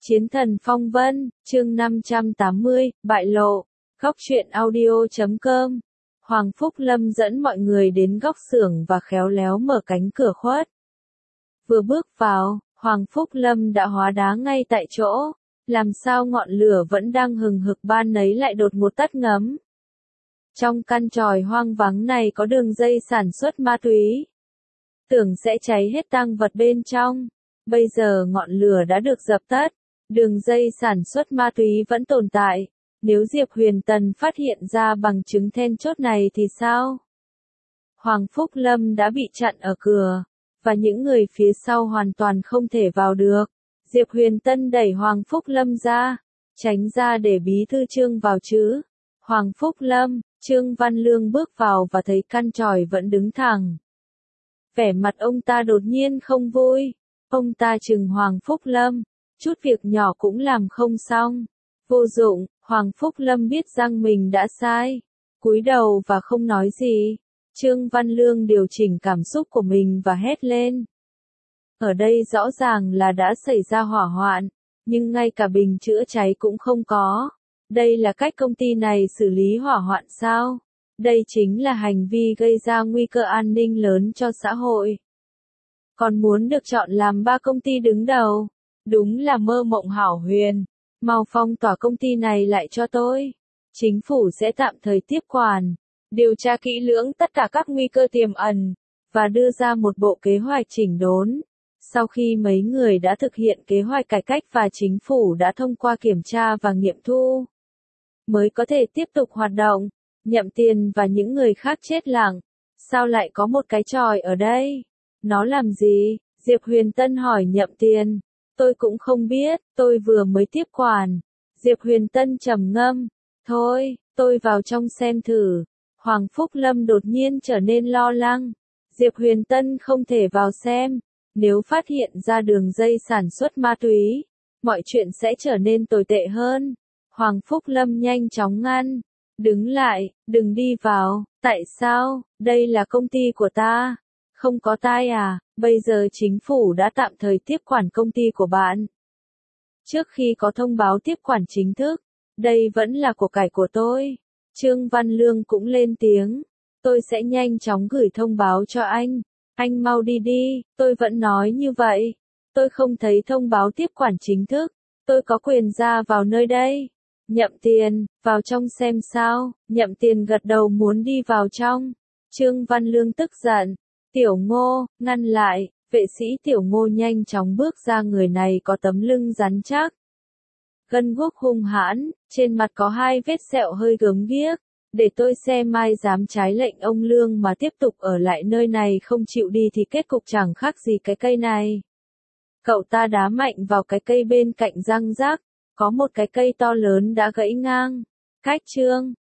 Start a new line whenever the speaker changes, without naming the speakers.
Chiến thần phong vân, chương 580, bại lộ. Góc truyện audio.com. Hoàng Phúc Lâm dẫn mọi người đến góc xưởng và khéo léo mở cánh cửa khuất. Vừa bước vào, Hoàng Phúc Lâm đã hóa đá ngay tại chỗ. Làm sao ngọn lửa vẫn đang hừng hực ban nấy lại đột ngột tắt ngấm. Trong căn tròi hoang vắng này có đường dây sản xuất ma túy. Tưởng sẽ cháy hết tang vật bên trong. Bây giờ ngọn lửa đã được dập tắt. Đường dây sản xuất ma túy vẫn tồn tại. Nếu Diệp Huyền Tần phát hiện ra bằng chứng then chốt này thì sao? Hoàng Phúc Lâm đã bị chặn ở cửa, và những người phía sau hoàn toàn không thể vào được. Diệp Huyền Tân đẩy Hoàng Phúc Lâm ra, tránh ra để bí thư Trương vào chứ. Hoàng Phúc Lâm, Trương Văn Lương bước vào và thấy căn tròi vẫn đứng thẳng. Vẻ mặt ông ta đột nhiên không vui. Ông ta trừng Hoàng Phúc Lâm. Chút việc nhỏ cũng làm không xong. Vô dụng, Hoàng Phúc Lâm biết rằng mình đã sai. Cúi đầu và không nói gì. Trương Văn Lương điều chỉnh cảm xúc của mình và hét lên. Ở đây rõ ràng là đã xảy ra hỏa hoạn, nhưng ngay cả bình chữa cháy cũng không có. Đây là cách công ty này xử lý hỏa hoạn sao? Đây chính là hành vi gây ra nguy cơ an ninh lớn cho xã hội. Còn muốn được chọn làm 3 công ty đứng đầu. Đúng là mơ mộng hão huyền. Mau phong tỏa công ty này lại cho tôi. Chính phủ sẽ tạm thời tiếp quản, điều tra kỹ lưỡng tất cả các nguy cơ tiềm ẩn, và đưa ra một bộ kế hoạch chỉnh đốn. Sau khi mấy người đã thực hiện kế hoạch cải cách và chính phủ đã thông qua kiểm tra và nghiệm thu, mới có thể tiếp tục hoạt động. Nhậm Tiền và những người khác chết lặng. Sao lại có một cái chòi ở đây? Nó làm gì? Diệp Huyền Tân hỏi Nhậm Tiền. Tôi cũng không biết, tôi vừa mới tiếp quản. Diệp Huyền Tân trầm ngâm. Thôi, tôi vào trong xem thử. Hoàng Phúc Lâm đột nhiên trở nên lo lắng. Diệp Huyền Tân không thể vào xem. Nếu phát hiện ra đường dây sản xuất ma túy, mọi chuyện sẽ trở nên tồi tệ hơn. Hoàng Phúc Lâm nhanh chóng ngăn. Đứng lại, đừng đi vào. Tại sao? Đây là công ty của ta. Không có tai à? Bây giờ chính phủ đã tạm thời tiếp quản công ty của bạn. Trước khi có thông báo tiếp quản chính thức, đây vẫn là của cải của tôi. Trương Văn Lương cũng lên tiếng. Tôi sẽ nhanh chóng gửi thông báo cho anh. Anh mau đi đi, tôi vẫn nói như vậy. Tôi không thấy thông báo tiếp quản chính thức. Tôi có quyền ra vào nơi đây. Nhậm Tiền, vào trong xem sao. Nhậm Tiền gật đầu muốn đi vào trong. Trương Văn Lương tức giận. Tiểu Ngô, ngăn lại. Vệ sĩ Tiểu Ngô nhanh chóng bước ra, người này có tấm lưng rắn chắc. Gân guốc hung hãn, trên mặt có 2 vết sẹo hơi gớm ghiếc. Để tôi xem ai dám trái lệnh ông Lương mà tiếp tục ở lại nơi này không chịu đi thì kết cục chẳng khác gì cái cây này. Cậu ta đá mạnh vào cái cây bên cạnh răng rác. Có một cái cây to lớn đã gãy ngang. Cách Trương